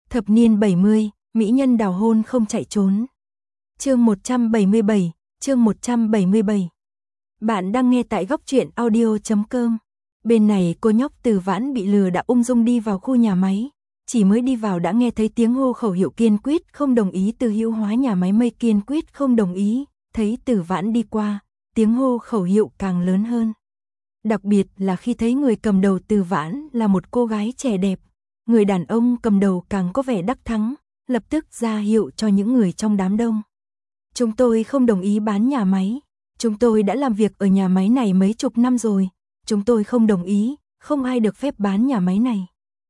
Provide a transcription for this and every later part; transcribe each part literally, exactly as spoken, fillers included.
Thập niên bảy mươi, mỹ nhân đào hôn không chạy trốn. Chương một trăm bảy mươi bảy, chương một trăm bảy mươi bảy. Bạn đang nghe tại góc truyện audio chấm com. Bên này cô nhóc Từ Vãn bị lừa đã ung dung đi vào khu nhà máy, chỉ mới đi vào đã nghe thấy tiếng hô khẩu hiệu kiên quyết không đồng ý từ hữu hóa nhà máy mây kiên quyết không đồng ý, thấy Từ Vãn đi qua, tiếng hô khẩu hiệu càng lớn hơn. Đặc biệt là khi thấy người cầm đầu Từ Vãn là một cô gái trẻ đẹp, người đàn ông cầm đầu càng có vẻ đắc thắng, lập tức ra hiệu cho những người trong đám đông. Chúng tôi không đồng ý bán nhà máy, chúng tôi đã làm việc ở nhà máy này mấy chục năm rồi, chúng tôi không đồng ý, không ai được phép bán nhà máy này.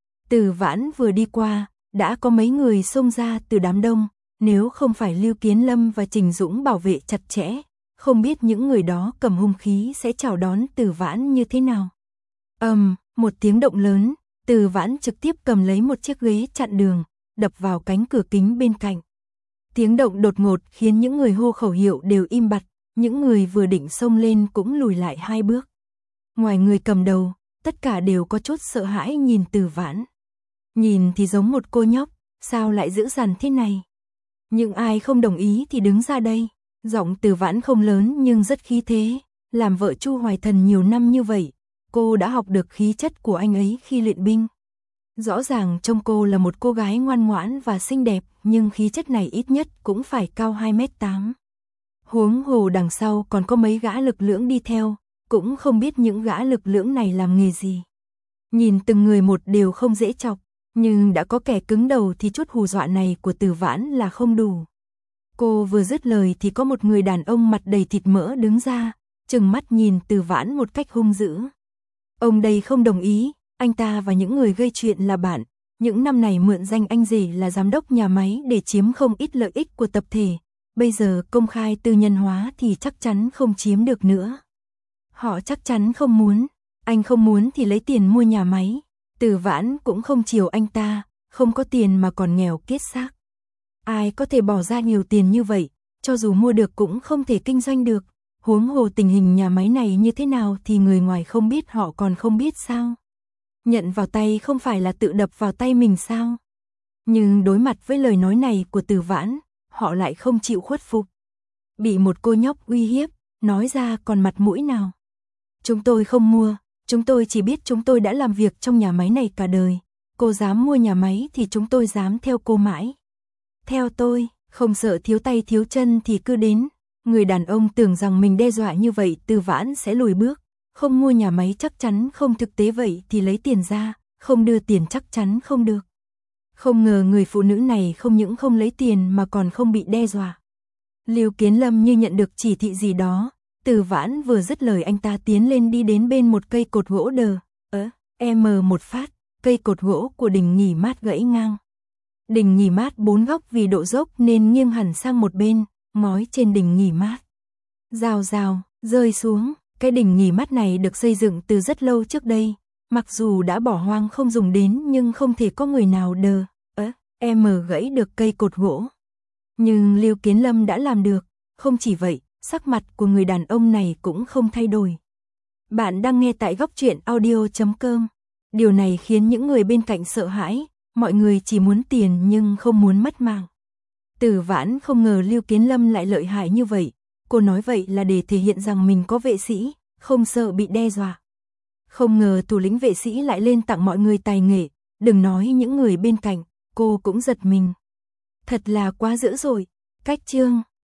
Từ Vãn vừa đi qua, đã có mấy người xông ra từ đám đông, nếu không phải Lưu Kiến Lâm và Trình Dũng bảo vệ chặt chẽ, không biết những người đó cầm hung khí sẽ chào đón Từ Vãn như thế nào. Ầm, um, một tiếng động lớn, Từ Vãn trực tiếp cầm lấy một chiếc ghế chặn đường, đập vào cánh cửa kính bên cạnh. Tiếng động đột ngột khiến những người hô khẩu hiệu đều im bặt, những người vừa định xông lên cũng lùi lại hai bước. Ngoài người cầm đầu, tất cả đều có chút sợ hãi nhìn Từ Vãn. Nhìn thì giống một cô nhóc, sao lại dữ dằn thế này? Nhưng ai không đồng ý thì đứng ra đây. Giọng Từ Vãn không lớn nhưng rất khí thế, làm vợ Chu Hoài Thần nhiều năm như vậy, cô đã học được khí chất của anh ấy khi luyện binh. Rõ ràng trông cô là một cô gái ngoan ngoãn và xinh đẹp, nhưng khí chất này ít nhất cũng phải cao hai mét tám. Huống hồ đằng sau còn có mấy gã lực lưỡng đi theo, cũng không biết những gã lực lưỡng này làm nghề gì. Nhìn từng người một đều không dễ chọc, nhưng đã có kẻ cứng đầu thì chút hù dọa này của Từ Vãn là không đủ. Cô vừa dứt lời thì có một người đàn ông mặt đầy thịt mỡ đứng ra, trừng mắt nhìn Từ Vãn một cách hung dữ. Ông đây không đồng ý, anh ta và những người gây chuyện là bạn, những năm này mượn danh anh rể là giám đốc nhà máy để chiếm không ít lợi ích của tập thể, bây giờ công khai tư nhân hóa thì chắc chắn không chiếm được nữa. Họ chắc chắn không muốn, anh không muốn thì lấy tiền mua nhà máy. Từ Vãn cũng không chiều anh ta, không có tiền mà còn nghèo kiết xác. Ai có thể bỏ ra nhiều tiền như vậy, cho dù mua được cũng không thể kinh doanh được. Huống hồ tình hình nhà máy này như thế nào thì người ngoài không biết họ còn không biết sao. Nhận vào tay không phải là tự đập vào tay mình sao. Nhưng đối mặt với lời nói này của Từ Vãn, họ lại không chịu khuất phục. Bị một cô nhóc uy hiếp, nói ra còn mặt mũi nào. Chúng tôi không mua, chúng tôi chỉ biết chúng tôi đã làm việc trong nhà máy này cả đời. Cô dám mua nhà máy thì chúng tôi dám theo cô mãi. Theo tôi, không sợ thiếu tay thiếu chân thì cứ đến. Người đàn ông tưởng rằng mình đe dọa như vậy Từ Vãn sẽ lùi bước. Không mua nhà máy chắc chắn không thực tế vậy thì lấy tiền ra, không đưa tiền chắc chắn không được. Không ngờ người phụ nữ này không những không lấy tiền mà còn không bị đe dọa. Lưu Kiến Lâm như nhận được chỉ thị gì đó, Từ Vãn vừa dứt lời anh ta tiến lên đi đến bên một cây cột gỗ đờ, ớ, em một phát, cây cột gỗ của đình nghỉ mát gãy ngang. Đình nghỉ mát bốn góc vì độ dốc nên nghiêng hẳn sang một bên, ngói trên đình nghỉ mát rào rào, rơi xuống. Cái đình nghỉ mát này được xây dựng từ rất lâu trước đây, mặc dù đã bỏ hoang không dùng đến nhưng không thể có người nào đờ, ớ, em gãy được cây cột gỗ. Nhưng Lưu Kiến Lâm đã làm được, không chỉ vậy, sắc mặt của người đàn ông này cũng không thay đổi. Bạn đang nghe tại góc truyện audio chấm com. Điều này khiến những người bên cạnh sợ hãi, mọi người chỉ muốn tiền nhưng không muốn mất mạng. Từ Vãn không ngờ Lưu Kiến Lâm lại lợi hại như vậy, cô nói vậy là để thể hiện rằng mình có vệ sĩ, không sợ bị đe dọa. Không ngờ thủ lĩnh vệ sĩ lại lên tặng mọi người tài nghệ, đừng nói những người bên cạnh, cô cũng giật mình. Thật là quá dữ rồi. Cách chương